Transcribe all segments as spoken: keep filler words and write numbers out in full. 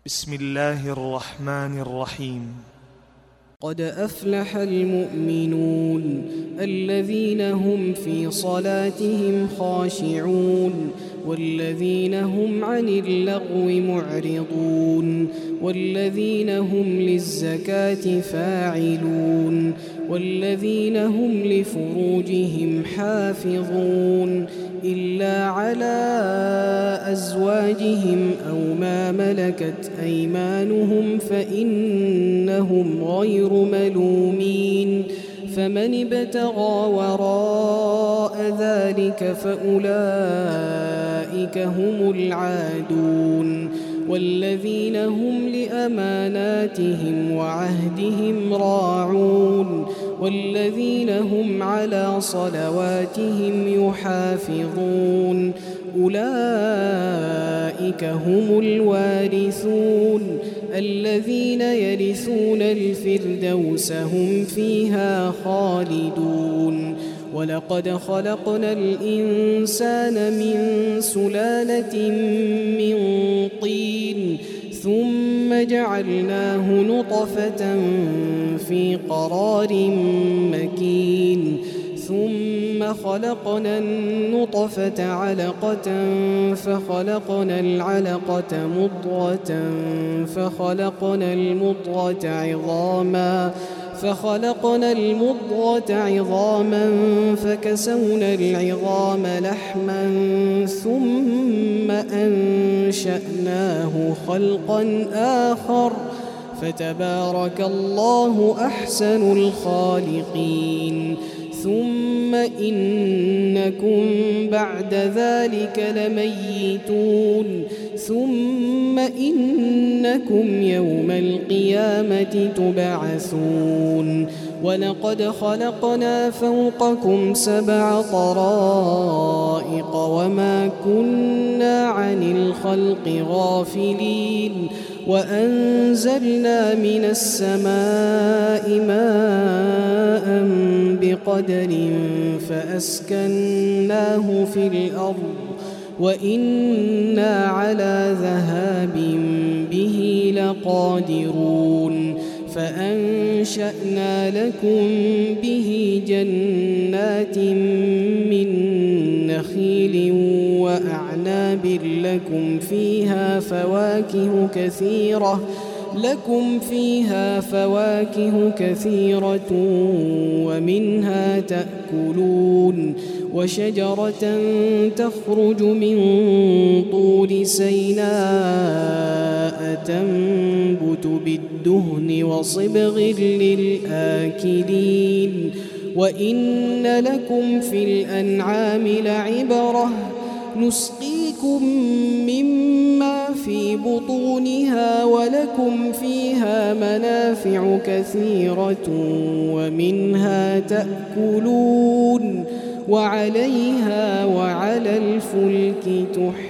بسم الله الرحمن الرحيم. قد أفلح المؤمنون الذين هم في صلاتهم خاشعون والذين هم عن اللغو معرضون والذين هم للزكاة فاعلون والذين هم لفروجهم حافظون إلا على أزواجهم أو ما ملكت أيمانهم فإنهم غير ملومين فمن ابتغى وراء ذلك فأولئك هم العادون والذين هم لأماناتهم وعهدهم راعون والذين هم على صلواتهم يحافظون أولئك هم الوارثون الذين يرثون الفردوس هم فيها خالدون ولقد خلقنا الإنسان من سلالة من طين ثم جعلناه نطفة في قرار مكين ثم خلقنا النطفة علقة فخلقنا العلقة مضغة فخلقنا المضغة عظاما فخلقنا المضغة عظاما فكسونا العظام لحما ثم أنشأناه خلقا آخر فتبارك الله أحسن الخالقين ثم إنكم بعد ذلك لميتون ثم إنكم يوم القيامة تبعثون ولقد خلقنا فوقكم سبع طرائق وما كنا عن الخلق غافلين وأنزلنا من السماء ماء بقدر فأسكناه في الأرض وإنا على ذهاب به لقادرون فأنشأنا لكم به جنات من نخيل وأعناب لكم فيها فواكه كثيرة لكم فيها فواكه كثيرة ومنها تأكلون وشجرة تخرج من طور سيناء تنبت بالدهن وصبغ للآكلين وإن لكم في الأنعام لعبرة نسقيكم مما في بطونها ولكم فيها منافع كثيرة ومنها تأكلون وعليها وعلى الفلك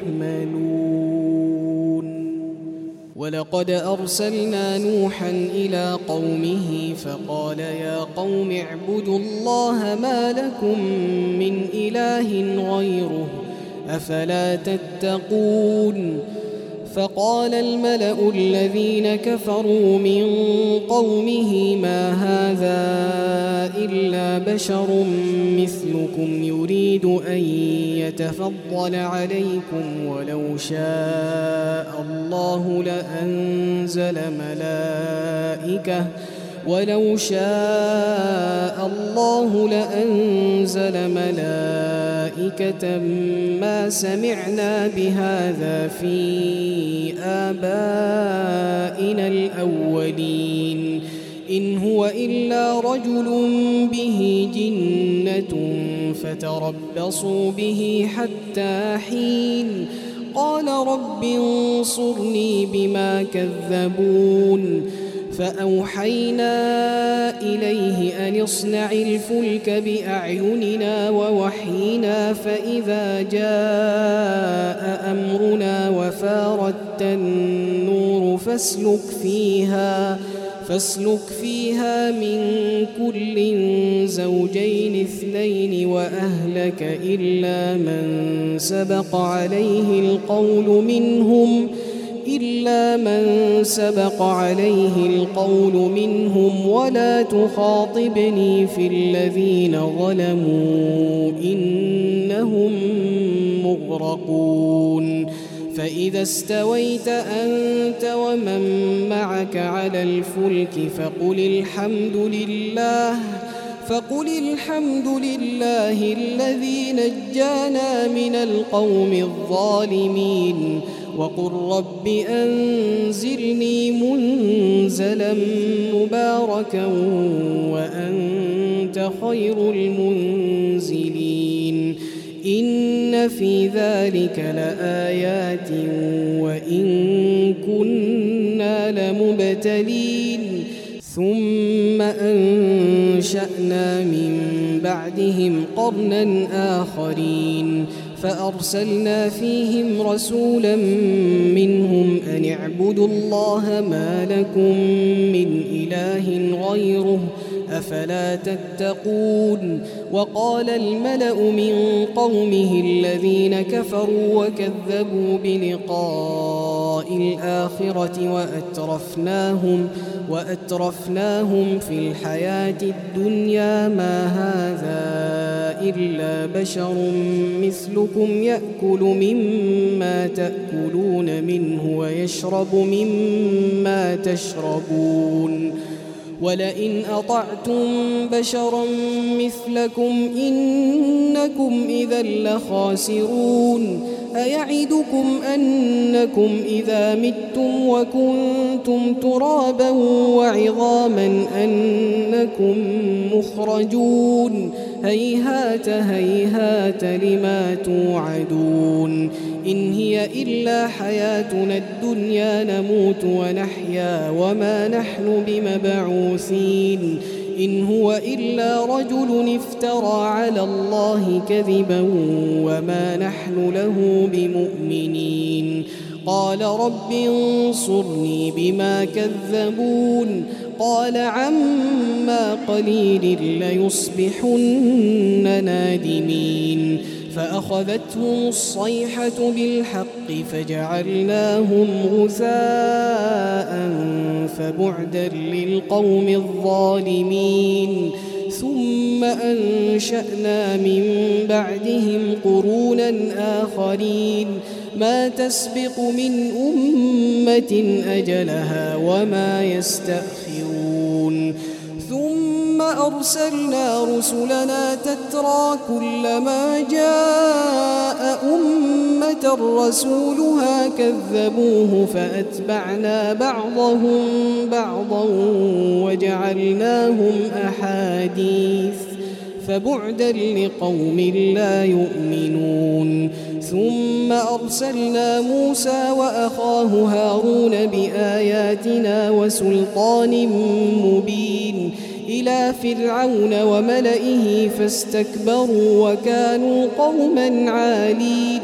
تحملون ولقد أرسلنا نوحا إلى قومه فقال يا قوم اعبدوا الله ما لكم من إله غيره أفلا تتقون فقال الملأ الذين كفروا من قومه ما هذا إلا بشر مثلكم يريد أن يتفضل عليكم ولو شاء الله لأنزل ملائكة ولو شاء الله لأنزل ملائكة ما سمعنا بهذا في آبائنا الأولين إن هو إلا رجل به جنة فتربصوا به حتى حين قال رب انصرني بما كذبون فأوحينا إليه أن اصنع الفلك بأعيننا ووحينا فإذا جاء أمرنا وفارت النور فاسلك فيها فاسلك فيها من كل زوجين اثنين وأهلك إلا من سبق عليه القول منهم إلا من سبق عليه القول منهم ولا تخاطبني في الذين ظلموا إنهم مغرقون فإذا استويت أنت ومن معك على الفلك فقل الحمد لله فقل الحمد لله الذي نجانا من القوم الظالمين وقل رب أنزلني منزلا مباركا وأنت خير المنزلين إن في ذلك لآيات وإن كنا لمبتلين ثم أنشأنا من بعدهم قرنا آخرين فأرسلنا فيهم رسولا منهم أن اعبدوا الله ما لكم من إله غيره أفلا تتقون وقال الملأ من قومه الذين كفروا وكذبوا بلقاء الآخرة وأترفناهم وأترفناهم في الحياة الدنيا ما هذا إلا بشر مثلكم يأكل مما تأكلون منه ويشرب مما تشربون ولئن أطعتم بشرا مثلكم إنكم إذا لخاسرون أيعدكم أنكم إذا متم وكنتم ترابا وعظاما أنكم مخرجون هيهات هيهات لما توعدون إن هي إلا حياتنا الدنيا نموت ونحيا وما نحن بمبعوثين إن هو إلا رجل افترى على الله كذبا وما نحن له بمؤمنين قال رب انصرني بما كذبون قال عما قليل ليصبحن نادمين فأخذتهم الصيحة بالحق فجعلناهم غثاء فبعدا للقوم الظالمين ثم أنشأنا من بعدهم قرونا آخرين ما تسبق من أمة أجلها وما يستأخرون ثم أرسلنا رسلنا تترى كلما جاء أمة رسولها كذبوه فأتبعنا بعضهم بعضا وجعلناهم أحاديث فبعدا لقوم لا يؤمنون ثم أرسلنا موسى وأخاه هارون بآياتنا وسلطان مبين إلى فرعون وملئه فاستكبروا وكانوا قوما عالين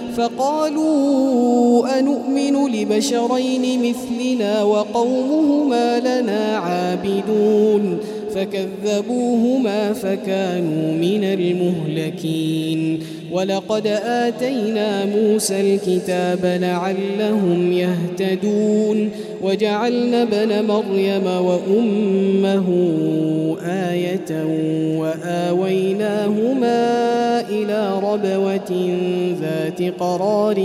فقالوا أنؤمن لبشرين مثلنا وقومهما لنا عابدون فكذبوهما فكانوا من المهلكين ولقد آتينا موسى الكتاب لعلهم يهتدون وجعلنا ابن مريم وأمه آية وآويناهما إلى ربوة ذات قرار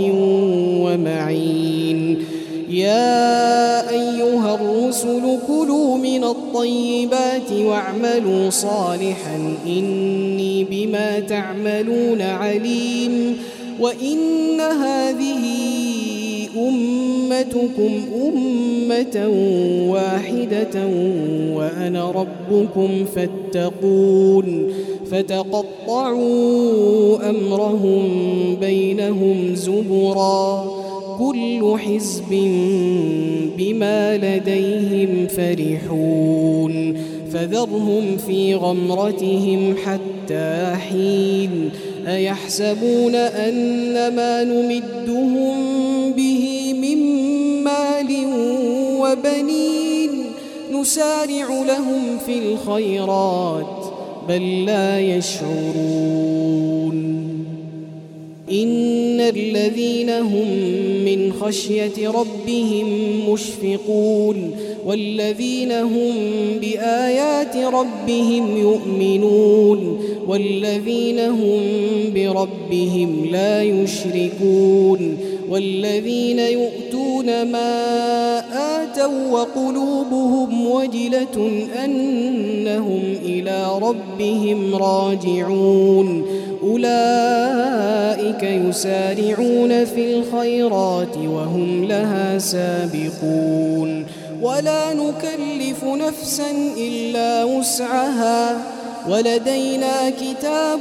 ومعين يا أيها الرسل كلوا من الطيبات واعملوا صالحا إني بما تعملون عليم وإن هذه أمتكم أمة واحدة وأنا ربكم فاتقون فتقطعوا أمرهم بينهم زبرا كل حزب بما لديهم فرحون فذرهم في غمرتهم حتى حين أيحسبون أن ما نمدهم به من مال وبنين نسارع لهم في الخيرات بل لا يشعرون إن الذين هم من خشية ربهم مشفقون والذين هم بآيات ربهم يؤمنون والذين هم بربهم لا يشركون والذين يؤتون ما آتوا وقلوبهم وجلة أنهم إلى ربهم راجعون أولئك يسارعون في الخيرات وهم لها سابقون ولا نكلف نفسا إلا وسعها ولدينا كتاب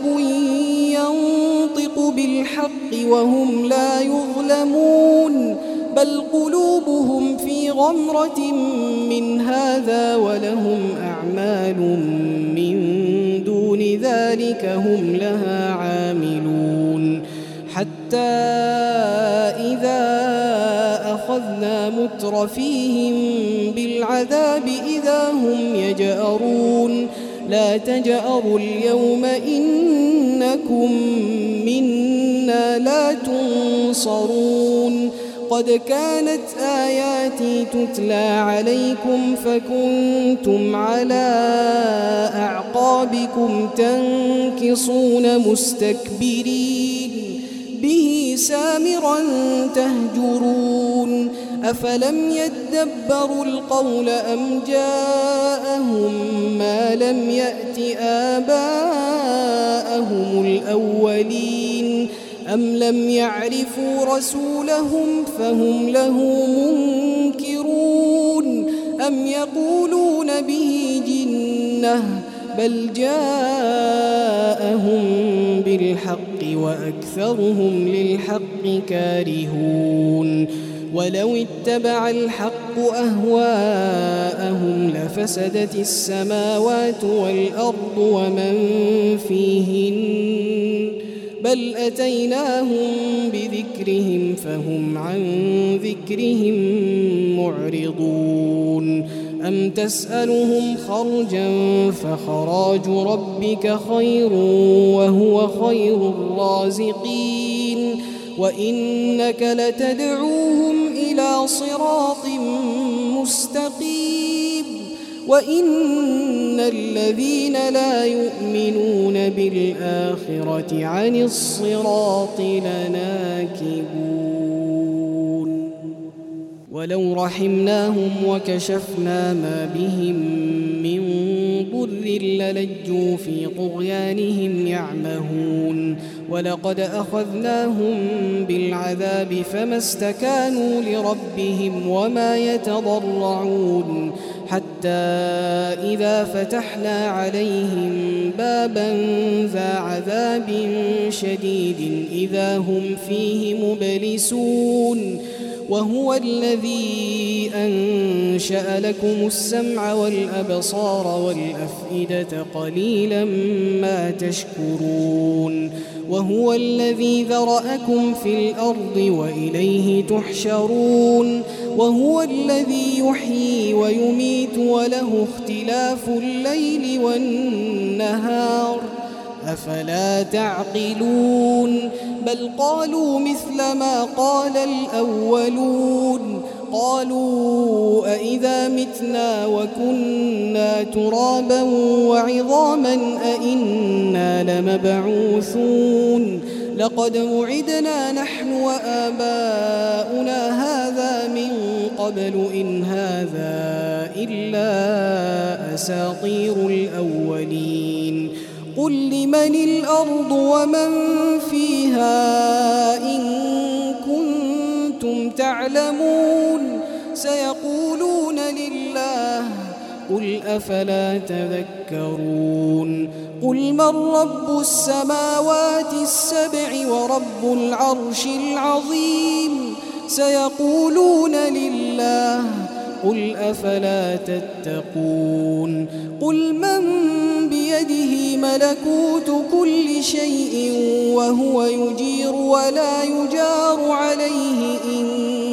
ينطق بالحق وهم لا يظلمون بل قلوبهم في غمرة من هذا ولهم أعمال من دون ذلك هم لها عاملون حتى إذا أخذنا مترفيهم بالعذاب إذا هم يجأرون لا تجأروا اليوم إنكم منا لا تنصرون قد كانت آياتي تتلى عليكم فكنتم على أعقابكم تنكصون مستكبرين به سامرا تهجرون أفلم يدبروا القول أم جاءهم ما لم يأت آباءهم الأولين أم لم يعرفوا رسولهم فهم له منكرون أم يقولون به جنة بل جاءهم بالحق وأكثرهم للحق كارهون ولو اتبع الحق أهواءهم لفسدت السماوات والأرض ومن فيهن بل أتيناهم بذكرهم فهم عن ذكرهم معرضون أم تسألهم خرجا فخراج ربك خير وهو خير الرازقين وإنك لتدعوهم إلى صراط مستقيم وإن الذين لا يؤمنون بالآخرة عن الصراط لناكبون ولو رحمناهم وكشفنا ما بهم من ضر للجوا في طغيانهم يعمهون ولقد أخذناهم بالعذاب فما استكانوا لربهم وما يتضرعون حتى إذا فتحنا عليهم بابا ذا عذاب شديد إذا هم فيه مبلسون وهو الذي أنشأ لكم السمع والأبصار والأفئدة قليلا ما تشكرون وهو الذي ذرأكم في الأرض وإليه تحشرون وهو الذي يحيي ويميت وله اختلاف الليل والنهار أفلا تعقلون بل قالوا مثل ما قال الأولون قالوا أئذا متنا وكنا ترابا وعظاما أئنا لمبعوثون لقد وعدنا نحن وآباؤنا هذا من قبل إن هذا إلا أساطير الأولين قل لمن الأرض ومن فيها إن كنتم تعلمون سيقولون لله قل أفلا تذكرون قل من رب السماوات السبع ورب العرش العظيم سيقولون لله قل أفلا تتقون قل من بيده ملكوت كل شيء وهو يجير ولا يجار عليه إن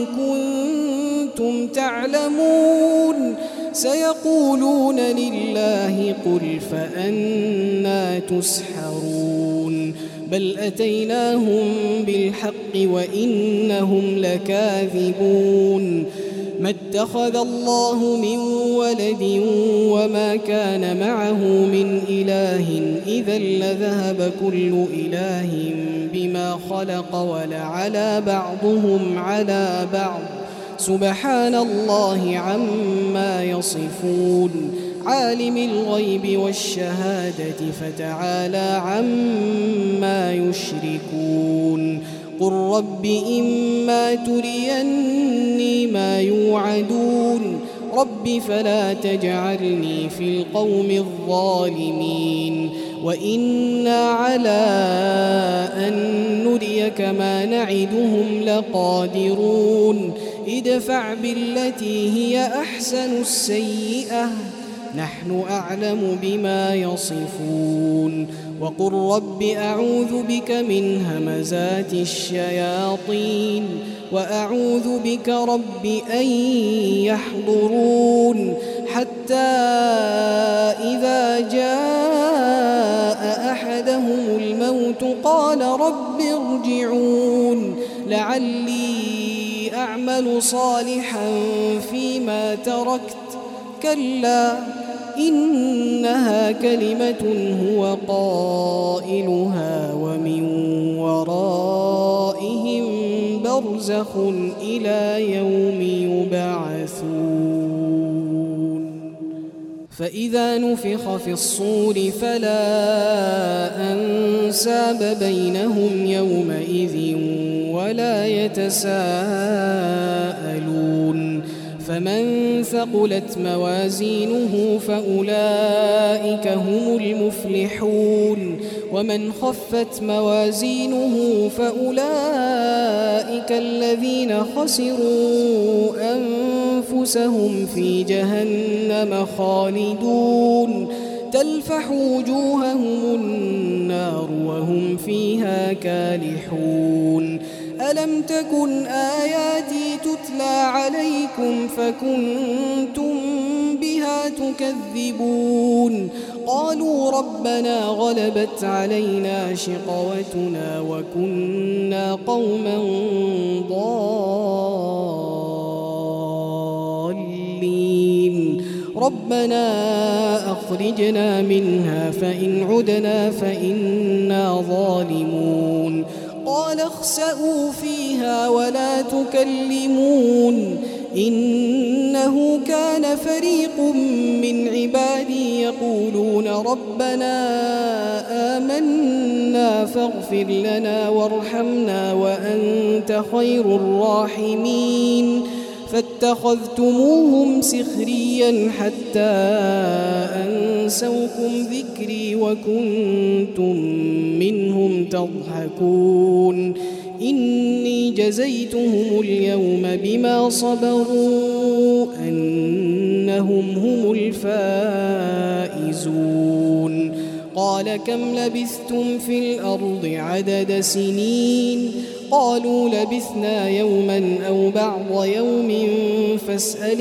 كنتم تعلمون سيقولون لله قل فأنى تسحرون بل أتيناهم بالحق وإنهم لكاذبون ما اتخذ الله من ولد وما كان معه من إله إذا لذهب كل إله بما خلق ولعلى بعضهم على بعض سبحان الله عما يصفون عالم الغيب والشهادة فتعالى عما يشركون قل رب إما تريني ما يوعدون رب فلا تجعلني في القوم الظالمين وإنا على أن نريك ما نعدهم لقادرون ادفع بالتي هي أحسن السيئة نحن أعلم بما يصفون وقل رب أعوذ بك من همزات الشياطين وأعوذ بك رب أن يحضرون حتى إذا جاء أحدهم الموت قال رب ارجعون لعلي أعمل صالحا فيما تركت كلا إنها كلمة هو قائلها ومن ورائهم برزخ إلى يوم يبعثون فإذا نفخ في الصور فلا أنساب بينهم يومئذ ولا يتساءلون فمن ثقلت موازينه فأولئك هم المفلحون ومن خفت موازينه فأولئك الذين خسروا أنفسهم في جهنم خالدون تلفح وجوههم النار وهم فيها كالحون ألم تكن آياتي تتلى عليكم فكنتم بها تكذبون قالوا ربنا غلبت علينا شقوتنا وكنا قوما ضالين ربنا أخرجنا منها فإن عدنا فإنا ظالمون قال اخسئوا فيها ولا تكلمون إنه كان فريق من عبادي يقولون ربنا آمنا فاغفر لنا وارحمنا وأنت خير الراحمين فاتخذتموهم سخريا حتى أنسوكم ذكري وكنتم منهم تضحكون إني جزيتهم اليوم بما صبروا أنهم هم الفائزون قال كم لبثتم في الأرض عدد سنين قالوا لبثنا يوما أو بعض يوم فاسأل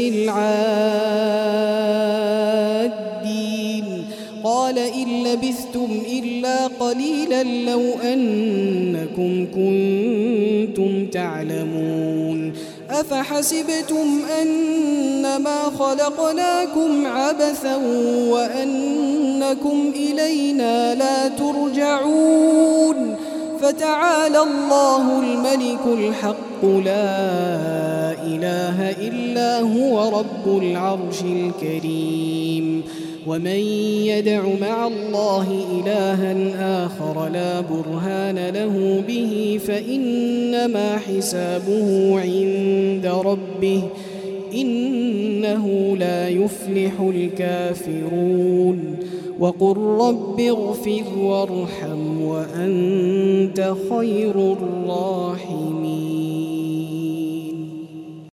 العادين قال إن لبثتم إلا قليلا لو أنكم كنتم تعلمون أفحسبتم أنما خلقناكم عبثا وأنكم إلينا لا ترجعون فتعالى الله الملك الحق لا إله إلا هو رب العرش الكريم ومن يدع مع الله إلها آخر لا برهان له به فإنما حسابه عند ربه إنه لا يفلح الكافرون وقل رب اغفر وارحم وأنت خير الراحمين